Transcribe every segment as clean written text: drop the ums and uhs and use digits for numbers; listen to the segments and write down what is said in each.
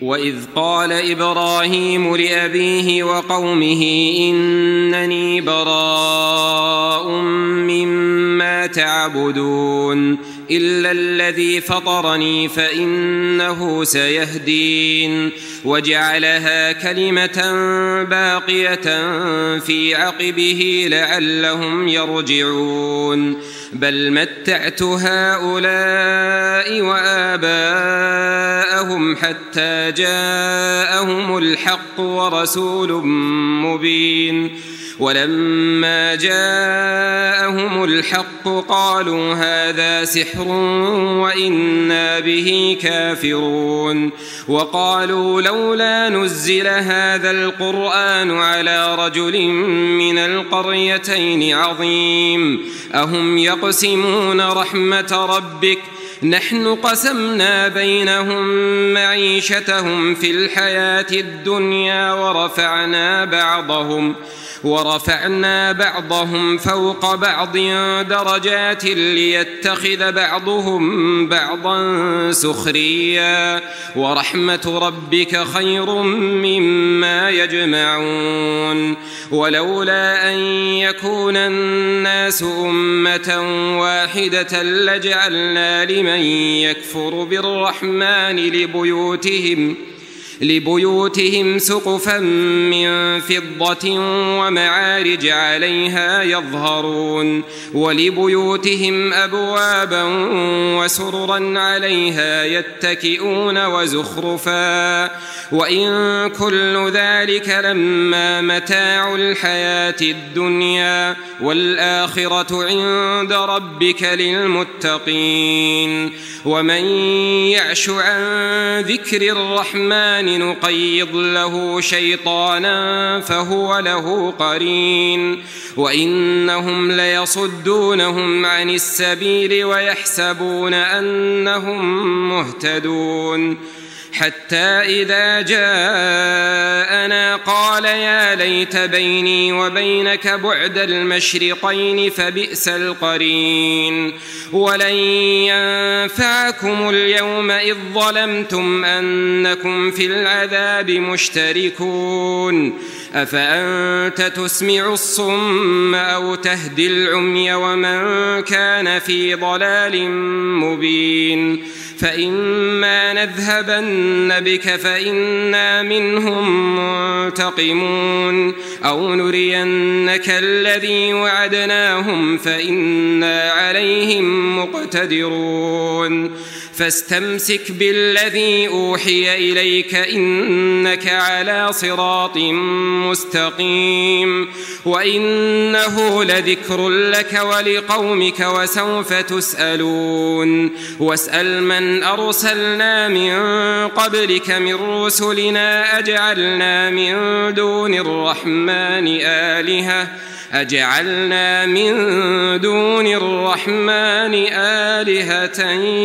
وإذ قال إبراهيم لأبيه وقومه إنني براء مما تعبدون إلا الذي فطرني فإنه سيهدين وجعلها كلمة باقية في عقبه لعلهم يرجعون بل متعت هؤلاء وآباءهم حتى جاءهم الحق ورسول مبين ولما جاءهم الحق قالوا هذا سحر وإنا به كافرون وقالوا لولا نزل هذا القرآن على رجل من القريتين عظيم أهم يقسمون رحمة ربك نحن قسمنا بينهم معيشتهم في الحياة الدنيا ورفعنا بعضهم فوق بعض درجات ليتخذ بعضهم بعضا سخريا ورحمة ربك خير مما يجمعون ولولا أن يكون الناس أمة واحدة لجعلنا لمن يكفر بالرحمن لبيوتهم سقفا من فضة ومعارج عليها يظهرون ولبيوتهم أبوابا وسررا عليها يتكئون وزخرفا وإن كل ذلك لما متاع الحياة الدنيا والآخرة عند ربك للمتقين ومن يعش عن ذكر الرحمن نقيض له شيطانا فهو له قرين وإنهم ليصدونهم عن السبيل ويحسبون أنهم مهتدون حتى إذا جاءنا قال يا ليت بيني وبينك بعد المشرقين فبئس القرين ولن ينفعكم اليوم إذ ظلمتم أنكم في العذاب مشتركون أفأنت تسمع الصم أو تهدي العمي ومن كان في ضلال مبين فإما نذهبن بك فإنا منهم منتقمون أو نرينك الذي وعدناهم فإنا عليهم مقتدرون فاستمسك بالذي أوحي إليك إنك على صراط مستقيم وإنه لذكر لك ولقومك وسوف تسألون واسأل من أرسلنا من قبلك من رسلنا أجعلنا من دون الرحمن آلهة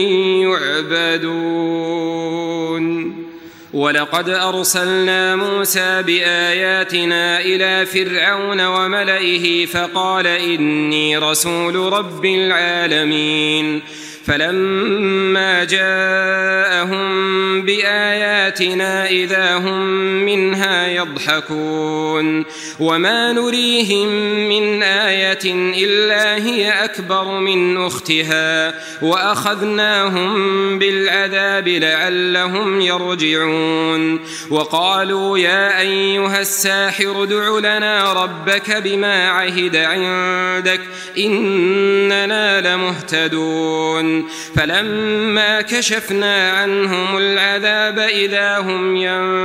يعبدون ولقد أرسلنا موسى بآياتنا إلى فرعون وملئه فقال إني رسول رب العالمين فلما جاءهم بآياتنا إذا هم منها يضحكون وما نريهم من آية إلا هي أكبر من أختها وأخذناهم بالعذاب لعلهم يرجعون وقالوا يا أيها الساحر ادع لنا ربك بما عهد عندك إننا لمهتدون فلما كشفنا عنهم العذاب إذا هم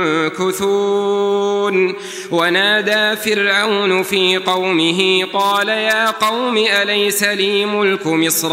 ينكثون ونادى فرعون في قومه قال يا قوم أليس لي ملك مصر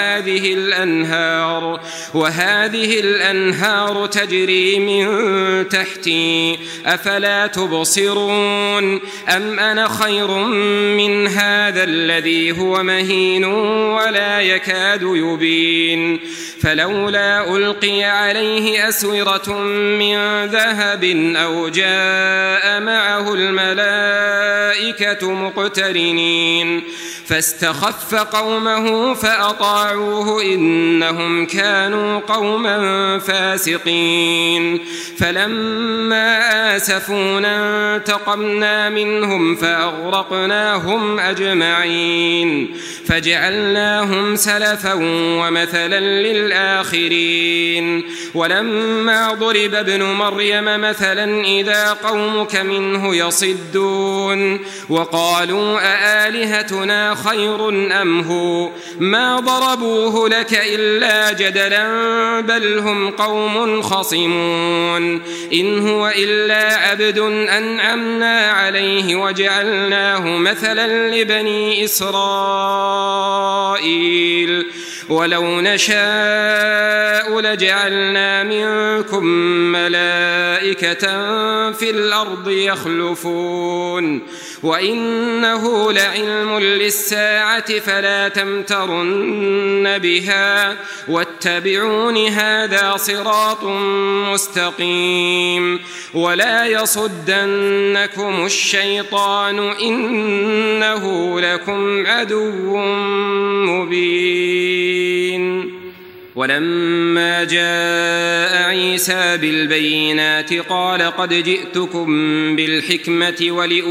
وهذه الأنهار تجري من تحتي أفلا تبصرون أم أنا خير من هذا الذي هو مهين ولا يكاد يبين فلولا ألقي عليه أسورة من ذهب أو جاء معه الملائكة مقترنين فاستخف قومه فأطاعوه إنهم كانوا قوما فاسقين فلما آسفونا انتقمنا منهم فأغرقناهم أجمعين فجعلناهم سلفا ومثلا للآخرين ولما ضرب ابن مريم مثلا إذا قومك منه يصدون وقالوا أآلهتنا خير أم هو ما ضربوه لك إلا جدلا بل هم قوم خصمون إن هو إلا عبد أنعمنا عليه وجعلناه مثلا لبني إسرائيل ولو نشاء لجعلنا منكم ملائكة في الأرض يخلفون وإنه لعلم للساعة فلا تمترن بها واتبعون هذا صراط مستقيم ولا يصدنكم الشيطان إنه لكم عدو مبين ولما جاء عيسى بالبينات قال قد جئتكم بالحكمة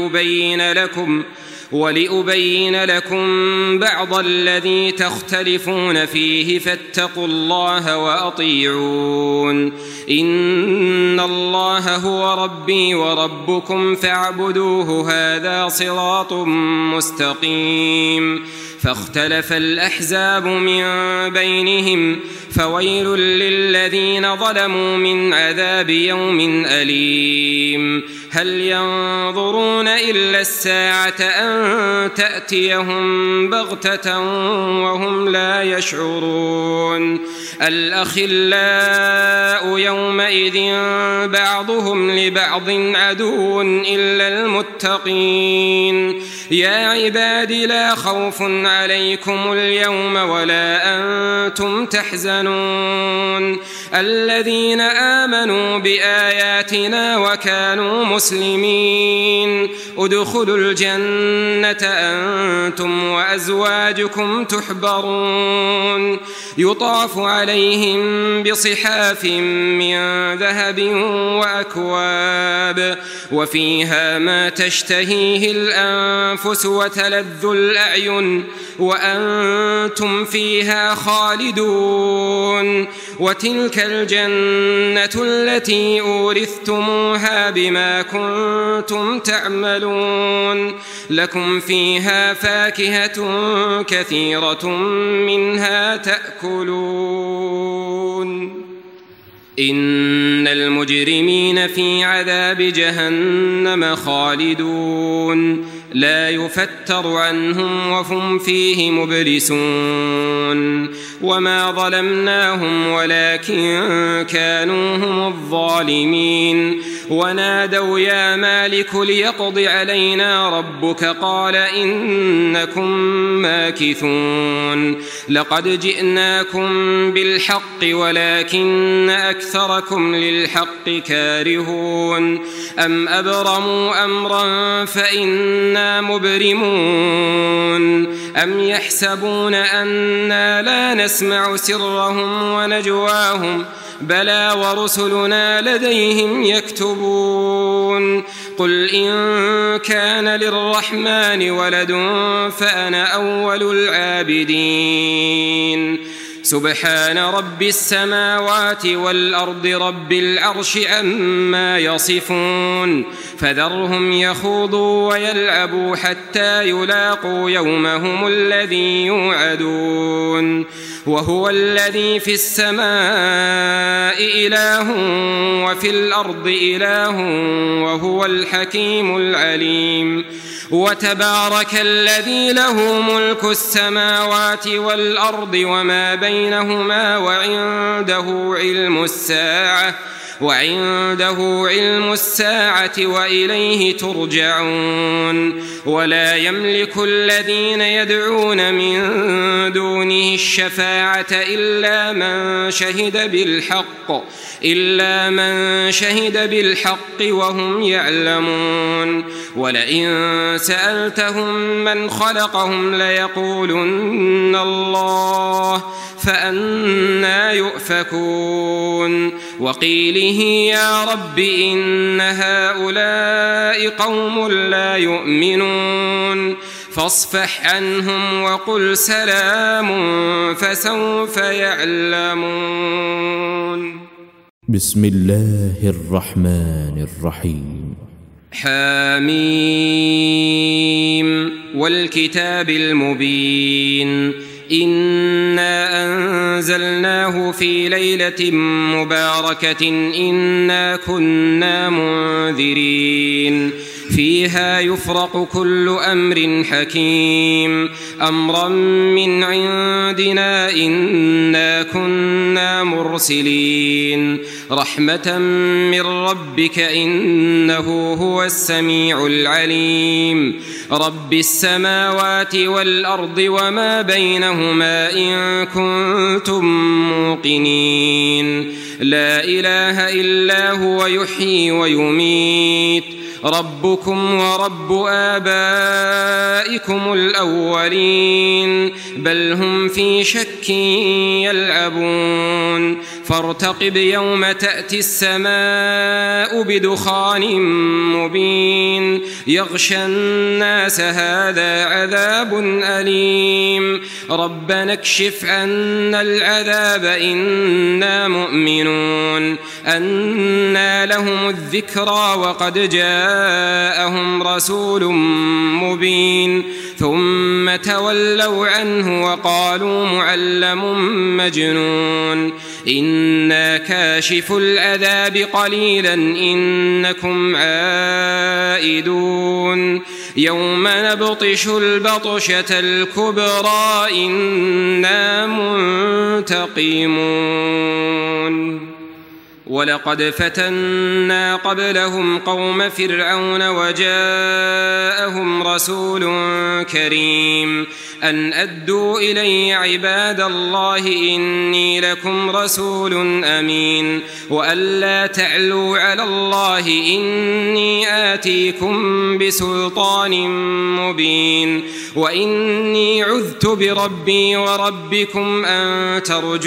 ولأبين لكم بعض الذي تختلفون فيه فاتقوا الله وأطيعون إن الله هو ربي وربكم فاعبدوه هذا صراط مستقيم فاختلف الأحزاب من بينهم فويل للذين ظلموا من عذاب يوم أليم هل ينظرون إلا الساعة أن تأتيهم بغتة وهم لا يشعرون الأخلاء يومئذ بعضهم لبعض عدو إلا المتقين يا عباد لا خوف عليكم اليوم ولا أنتم تحزنون الذين آمنوا بآياتنا وكانوا مسلمين ادخلوا الجنة أنتم وأزواجكم تحبرون يطاف عليهم بصحاف من ذهب وأكواب وفيها ما تشتهيه الأنفس وتلذ الأعين وأنتم فيها خالدون وتلك الجنة التي أورثتموها بما كنتم تعملون لكم فيها فاكهة كثيرة منها تأكلون إن المجرمين في عذاب جهنم خالدون لا يفتر عنهم وهم فيه مبلسون وما ظلمناهم ولكن كانوا هم الظالمين ونادوا يا مالك ليقض علينا ربك قال إنكم ماكثون لقد جئناكم بالحق ولكن أكثركم للحق كارهون أم أبرموا أمرا فإنا مبرمون أم يحسبون أنا لا نسمع سرهم ونجواهم بلى ورسلنا لديهم يكتبون قل إن كان للرحمن ولد فأنا أول العابدين سبحان رب السماوات والأرض رب العرش عما يصفون فذرهم يخوضوا ويلعبوا حتى يلاقوا يومهم الذي يوعدون وهو الذي في السماء إله وفي الأرض إله وهو الحكيم العليم وتبارك الذي له ملك السماوات والأرض وما بينهما وعنده علم الساعة وعنده علم الساعة وإليه ترجعون ولا يملك الذين يدعون من دونه الشفاعة إلا من شهد بالحق وهم يعلمون ولئن سألتهم من خلقهم ليقولن الله فأنى يؤفكون وقيله يا رب إن هؤلاء قوم لا يؤمنون فاصفح عنهم وقل سلام فسوف يعلمون. بسم الله الرحمن الرحيم. حميم والكتاب المبين إنا أنزلناه في ليلة مباركة إنا كنا منذرين فيها يفرق كل أمر حكيم أمرا من عندنا إنا كنا مرسلين رحمة من ربك إنه هو السميع العليم رب السماوات والأرض وما بينهما إن كنتم موقنين لا إله إلا هو يحيي ويميت ربكم ورب آبائكم الأولين بل هم في شك يلعبون فارتقب يوم تأتي السماء بدخان مبين يغشى الناس هذا عذاب أليم ربنا اكشف عنا العذاب إنا مؤمنون أنى لهم الذكرى وقد جاءهم رسول مبين ثم تولوا عنه وقالوا معلم مجنون إنا كاشف العذاب قليلا إنكم عائدون يوم نبطش البطشة الكبرى إنا منتقمون ولقد فتنا قبلهم قوم فرعون وجاءهم رسول كريم أن أدوا إلي عباد الله إني لكم رسول أمين وأن لا تعلوا على الله إني آتيكم بسلطان مبين وإني عذت بربي وربكم أن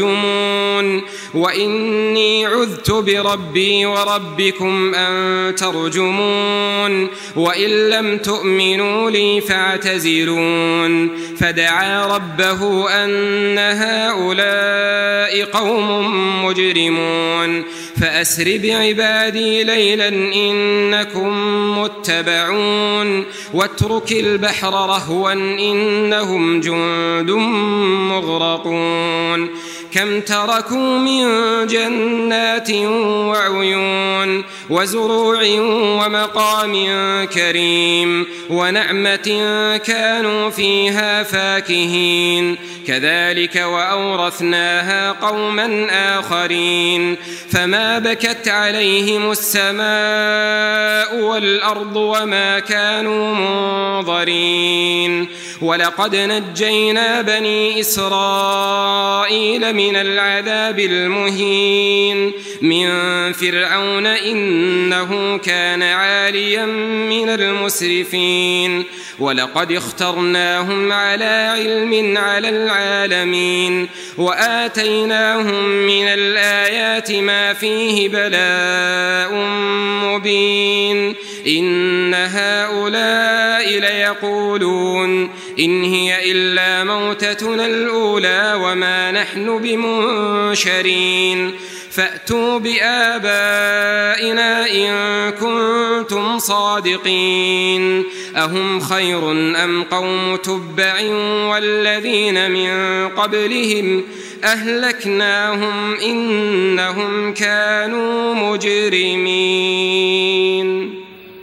ترجمون وإن لم تؤمنوا لي فاعتزلون فدعا ربه أن هؤلاء قوم مجرمون فأسر بعبادي ليلا إنكم متبعون واترك البحر رهوا إنهم جند مغرقون كم تركوا من جنات وعيون وزروع ومقام كريم ونعمة كانوا فيها فاكهين كذلك وأورثناها قوما آخرين فما بكت عليهم السماء والأرض وما كانوا منظرين ولقد نجينا بني إسرائيل من العذاب المهين من فرعون إنه كان عاليا من المسرفين ولقد اخترناهم على علم على العالمين وآتيناهم من الآيات ما فيه بلاء مبين إن هؤلاء ليقولون إن هي إلا موتتنا الأولى وما نحن بمنشرين فأتوا بآبائنا إن كنتم صادقين أهم خير أم قوم تبع والذين من قبلهم أهلكناهم إنهم كانوا مجرمين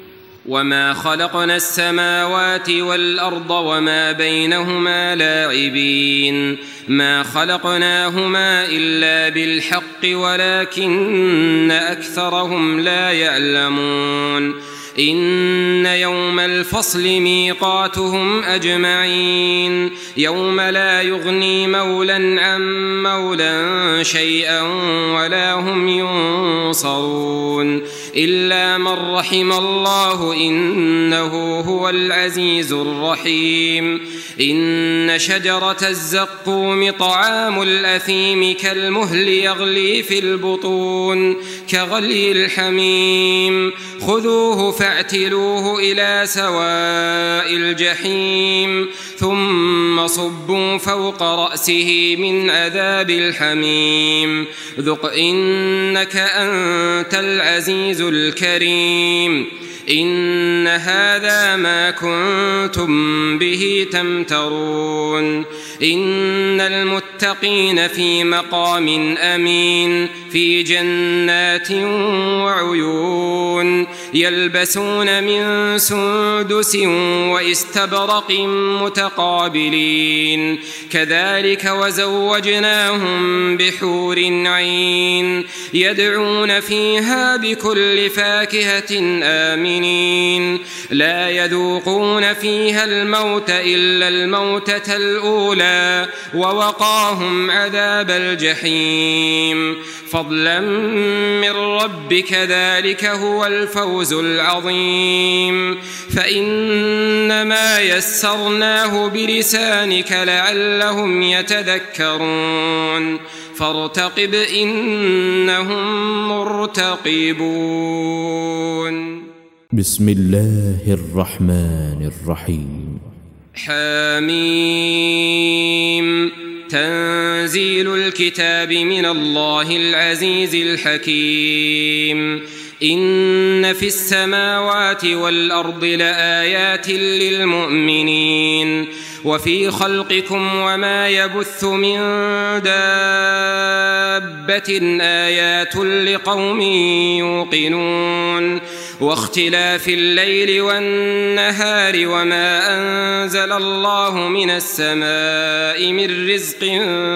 وما خلقنا السماوات والأرض وما بينهما لاعبين ما خلقناهما إلا بالحق ولكن أكثرهم لا يعلمون إن يوم الفصل ميقاتهم أجمعين يوم لا يغني مولى عن مولى شيئا ولا هم ينصرون إلا من رحم الله إنه هو العزيز الرحيم إن شجرة الزقوم طعام الأثيم كالمهل يغلي في البطون كغلي الحميم خذوه فاعتلوه إلى سواء الجحيم ثم صبوا فوق رأسه من عذاب الحميم ذق إنك أنت العزيز الكريم إن هذا ما كنتم به تمترون إن المتقين في مقام أمين في جنات وعيون يلبسون من سندس واستبرق متقابلين كذلك وزوجناهم بحور عين يدعون فيها بكل فاكهة آمنين لا يذوقون فيها الموت إلا الموتة الأولى ووقاهم عذاب الجحيم فضلا من ربك ذلك هو الفوز العظيم فإنما يسرناه بلسانك لعلهم يتذكرون فارتقب إنهم مرتقبون بسم الله الرحمن الرحيم حميم تنزيل الكتاب من الله العزيز الحكيم إن في السماوات والأرض لآيات للمؤمنين وفي خلقكم وما يبث من دابة آيات لقوم يوقنون واختلاف الليل والنهار وما أنزل الله من السماء من رزق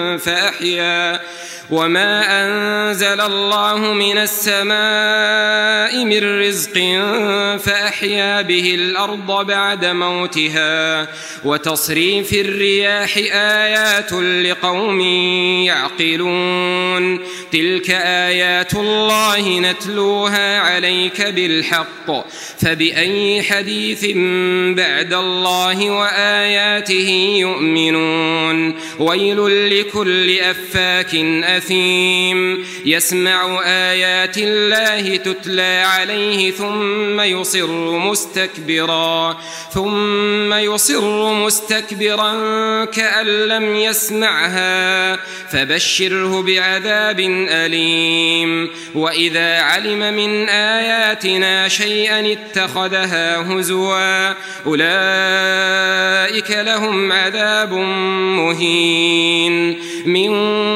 فأحيا به الأرض بعد موتها وتصريف الرياح آيات لقوم يعقلون تلك آيات الله نتلوها عليك بالحق فبأي حديث بعد الله وآياته يؤمنون ويل لكل أفاك أثيم يسمع آيات الله تتلى عليه ثم يصر مستكبرا كأن لم يسمعها فبشره بعذاب أليم وإذا علم من آياتنا شيئا اتخذها هزوا أولئك لهم عذاب مهين من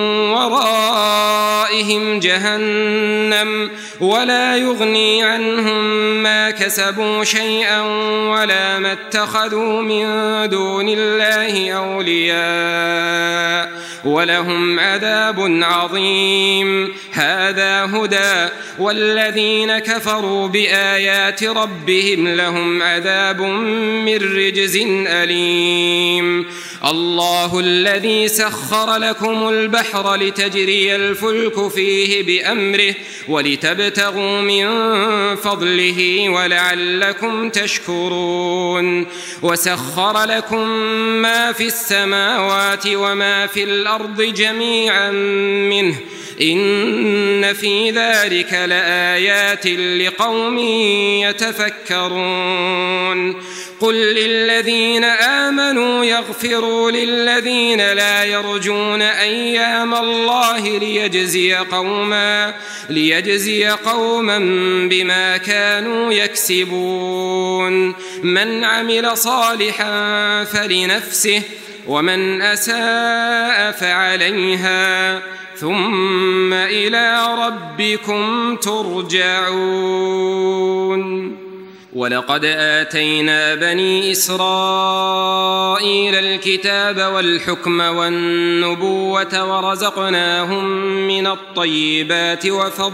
ورائهم جهنم ولا يغني عنهم ما كسبوا شيئا ولا ما اتخذوا من دون الله أولياء ولهم عذاب عظيم هذا هدى والذين كفروا بآيات ربهم لهم عذاب من رجز أليم الله الذي سخر لكم البحر لتجري الفلك فيه بأمره ولتبتغوا من فضله ولعلكم تشكرون وسخر لكم ما في السماوات وما في الأرض جميعا منه إن في ذلك لآيات لقوم يتفكرون قل للذين آمنوا يغفروا للذين لا يرجون أيام الله ليجزي قوما بما كانوا يكسبون من عمل صالحا فلنفسه ومن أساء فعليها ثم إلى ربكم ترجعون ولقد آتينا بني إسرائيل الكتاب والحكم والنبوة ورزقناهم من الطيبات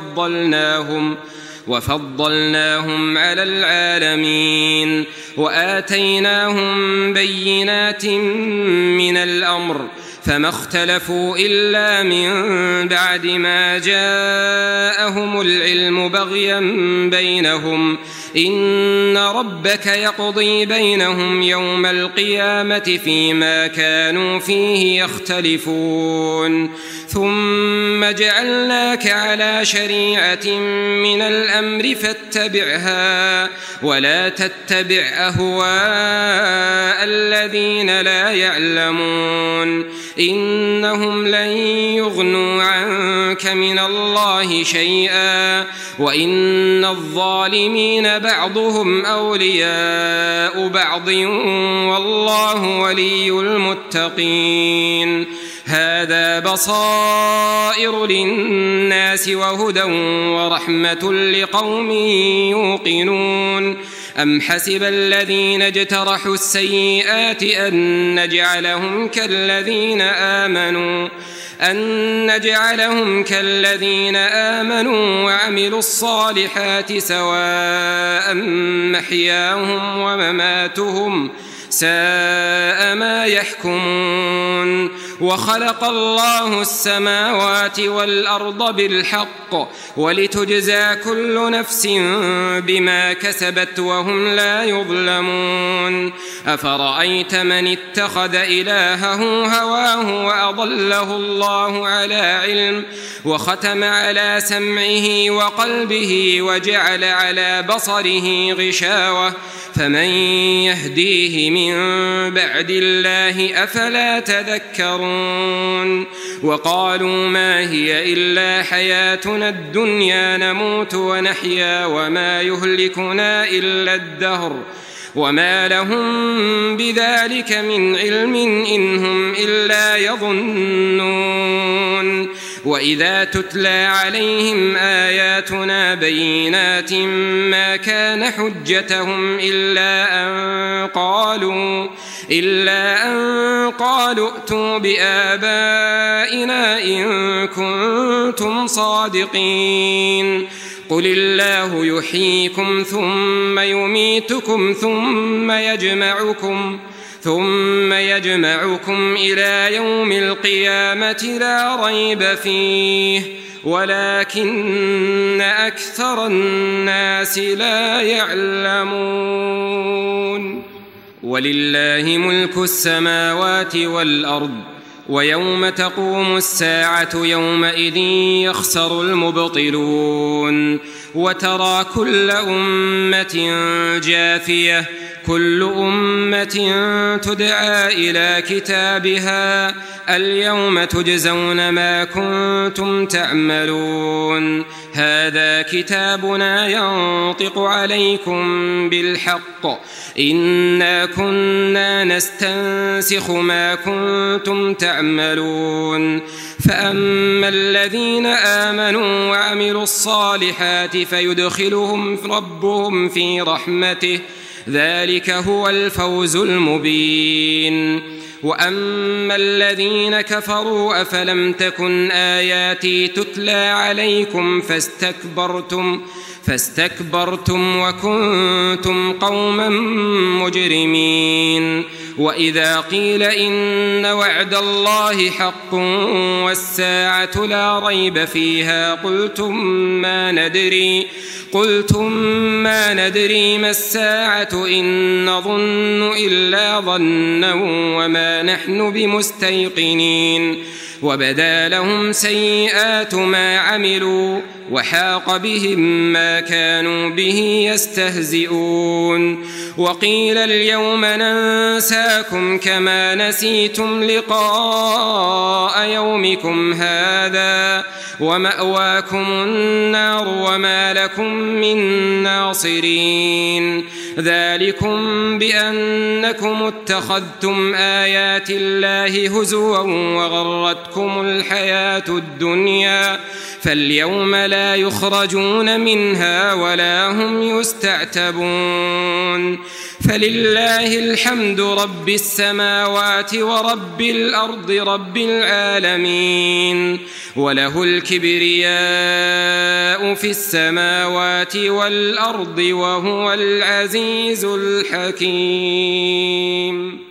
وفضلناهم على العالمين وآتيناهم بينات من الأمر فما اختلفوا إلا من بعد ما جاءهم العلم بغيا بينهم إن ربك يقضي بينهم يوم القيامة فيما كانوا فيه يختلفون ثم جعلناك على شريعة من الأمر فاتبعها ولا تتبع أهواء الذين لا يعلمون إنهم لن يغنوا عنك من الله شيئا وإن الظالمين بعضهم أولياء بعض والله ولي المتقين هذا بصائر للناس وهدى ورحمة لقوم يوقنون أم حسب الذين اجترحوا السيئات أن نجعلهم كالذين آمنوا وعملوا الصالحات سواء محياهم ومماتهم ساء ما يحكمون وخلق الله السماوات والأرض بالحق ولتجزى كل نفس بما كسبت وهم لا يظلمون أفرأيت من اتخذ إلهه هواه وأضله الله على علم وختم على سمعه وقلبه وجعل على بصره غشاوة فمن يهديه من بعد الله أفلا تذكرون وقالوا ما هي إلا حياتنا الدنيا نموت ونحيا وما يهلكنا إلا الدهر وما لهم بذلك من علم إن هم إلا يظنون وإذا تتلى عليهم آياتنا بينات ما كان حجتهم إلا أن قالوا ائتوا بآبائنا إن كنتم صادقين قل الله يحييكم ثم يميتكم ثم يجمعكم إلى يوم القيامة لا ريب فيه ولكن أكثر الناس لا يعلمون ولله ملك السماوات والأرض ويوم تقوم الساعة يومئذ يخسر المبطلون وترى كل أمة جاثية كل أمة تدعى إلى كتابها اليوم تجزون ما كنتم تعملون هذا كتابنا ينطق عليكم بالحق إنا كنا نستنسخ ما كنتم تعملون فأما الذين آمنوا وعملوا الصالحات فيدخلهم ربهم في رحمته ذلك هو الفوز المبين وأما الذين كفروا أفلم تكن آياتي تتلى عليكم فاستكبرتم وكنتم قوما مجرمين وإذا قيل إن وعد الله حق والساعة لا ريب فيها قلتم ما ندري ما الساعة إن نظن إلا ظنا وما نحن بمستيقنين وبدا لهم سيئات ما عملوا وحاق بهم ما كانوا به يستهزئون وقيل اليوم ننساكم كما نسيتم لقاء يومكم هذا ومأواكم النار وما لكم من ناصرين ذلكم بأنكم اتخذتم آيات الله هزوا وغرتكم الحياة الدنيا فاليوم لا يخرجون منها ولا هم يستعتبون فلله الحمد رب السماوات ورب الأرض رب العالمين وله الكبرياء في السماوات والأرض وهو العزيز الحكيم.